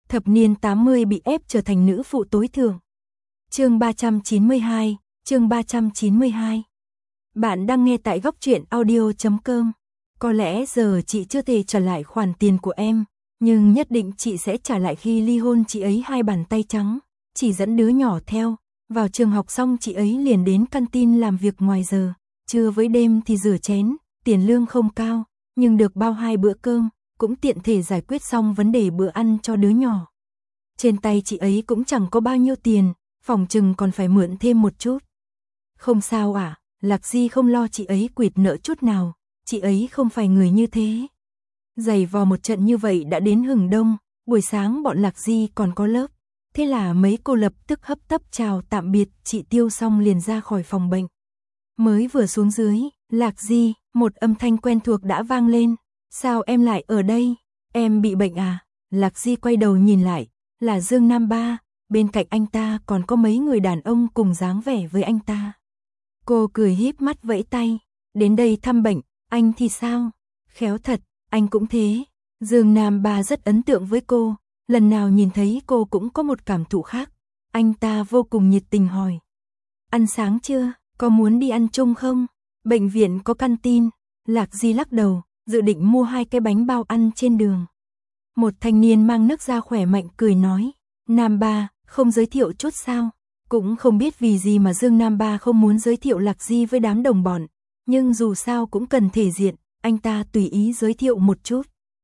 Thập niên 80 bị ép trở thành nữ phụ tối thượng. Chương 392, chương 392. Bạn đang nghe tại góc truyện audio.com. Có lẽ giờ chị chưa thể trả lại khoản tiền của em, nhưng nhất định chị sẽ trả lại khi ly hôn. Chị ấy hai bàn tay trắng, chỉ dẫn đứa nhỏ theo. Vào trường học xong chị ấy liền đến canteen làm việc ngoài giờ, trưa với đêm thì rửa chén, tiền lương không cao, nhưng được bao 2 bữa cơm, cũng tiện thể giải quyết xong vấn đề bữa ăn cho đứa nhỏ. Trên tay chị ấy cũng chẳng có bao nhiêu tiền, phòng chừng còn phải mượn thêm một chút. Không sao à, Lạc Di không lo chị ấy quỵt nợ chút nào, chị ấy không phải người như thế. Giày vò một trận như vậy đã đến hừng đông, buổi sáng bọn Lạc Di còn có lớp. Thế là mấy cô lập tức hấp tấp chào tạm biệt chị Tiêu xong liền ra khỏi phòng bệnh. Mới vừa xuống dưới, Lạc Di, một âm thanh quen thuộc đã vang lên. Sao em lại ở đây? Em bị bệnh à? Lạc Di quay đầu nhìn lại, là Dương Nam Ba, bên cạnh anh ta còn có mấy người đàn ông cùng dáng vẻ với anh ta. Cô cười híp mắt vẫy tay, đến đây thăm bệnh, anh thì sao? Khéo thật, anh cũng thế. Dương Nam Ba rất ấn tượng với cô, lần nào nhìn thấy cô cũng có một cảm thụ khác. Anh ta vô cùng nhiệt tình hỏi. Ăn sáng chưa? Có muốn đi ăn chung không? Bệnh viện có canteen. Lạc Di lắc đầu, dự định mua 2 cái bánh bao ăn trên đường. Một thanh niên mang nước da khỏe mạnh cười nói. Nam Ba, không giới thiệu chút sao? Cũng không biết vì gì mà Dương Nam Ba không muốn giới thiệu Lạc Di với đám đồng bọn. Nhưng dù sao cũng cần thể diện, anh ta tùy ý giới thiệu một chút.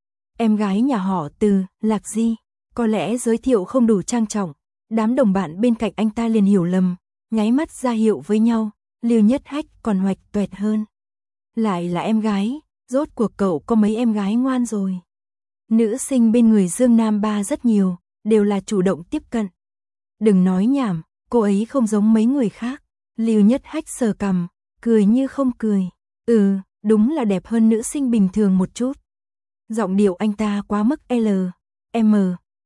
Em gái nhà họ Từ, Lạc Di. Có lẽ giới thiệu không đủ trang trọng. Đám đồng bạn bên cạnh anh ta liền hiểu lầm, nháy mắt ra hiệu với nhau. Lưu Nhất Hách còn hoạch toẹt hơn. Lại là em gái, rốt cuộc cậu có mấy em gái ngoan rồi. Nữ sinh bên người Dương Nam Ba rất nhiều, đều là chủ động tiếp cận. Đừng nói nhảm, cô ấy không giống mấy người khác. Lưu Nhất Hách sờ cằm, cười như không cười. Đúng là đẹp hơn nữ sinh bình thường một chút. Giọng điệu anh ta quá mức M.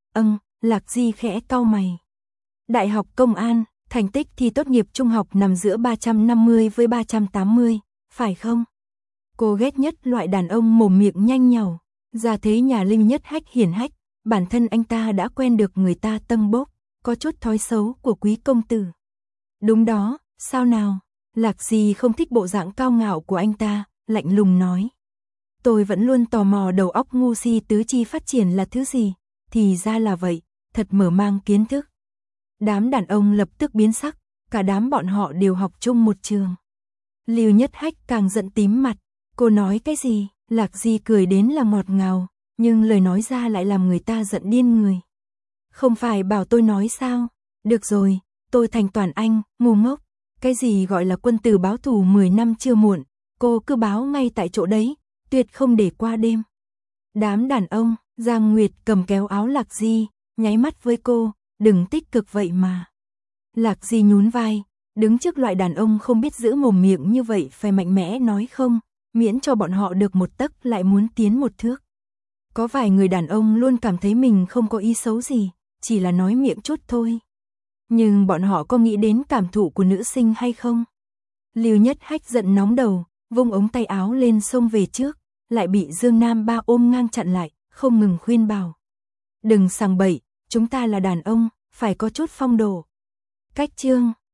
Lạc Di khẽ cau mày. Đại học Công an, thành tích thi tốt nghiệp trung học nằm giữa 350 với 380, phải không? Cô ghét nhất loại đàn ông mồm miệng nhanh nhảu. Ra thế nhà Lưu Nhất Hách hiển hách, bản thân anh ta đã quen được người ta tâng bốc, có chút thói xấu của quý công tử. Đúng đó, sao nào? Lạc Di không thích bộ dạng cao ngạo của anh ta, lạnh lùng nói. Tôi vẫn luôn tò mò đầu óc ngu si tứ chi phát triển là thứ gì, thì ra là vậy, thật mở mang kiến thức. Đám đàn ông lập tức biến sắc, cả đám bọn họ đều học chung một trường. Lưu Nhất Hách càng giận tím mặt, cô nói cái gì? Lạc Di cười đến là ngọt ngào, nhưng lời nói ra lại làm người ta giận điên người. Không phải bảo tôi nói sao? Được rồi, tôi thành toàn anh, ngu ngốc. Cái gì gọi là quân tử báo thù 10 năm chưa muộn, cô cứ báo ngay tại chỗ đấy, tuyệt không để qua đêm. Đám đàn ông, Giang Nguyệt cầm kéo áo Lạc Di, nháy mắt với cô, đừng tích cực vậy mà. Lạc Di nhún vai, đứng trước loại đàn ông không biết giữ mồm miệng như vậy phải mạnh mẽ nói không, miễn cho bọn họ được một tấc lại muốn tiến một thước. Có vài người đàn ông luôn cảm thấy mình không có ý xấu gì, chỉ là nói miệng chút thôi. Nhưng bọn họ có nghĩ đến cảm thụ của nữ sinh hay không? Lưu Nhất Hách giận nóng đầu, vung ống tay áo lên xông về trước, lại bị Dương Nam Ba ôm ngang chặn lại, không ngừng khuyên bảo. Đừng sằng bậy, chúng ta là đàn ông, phải có chút phong độ. Cách chương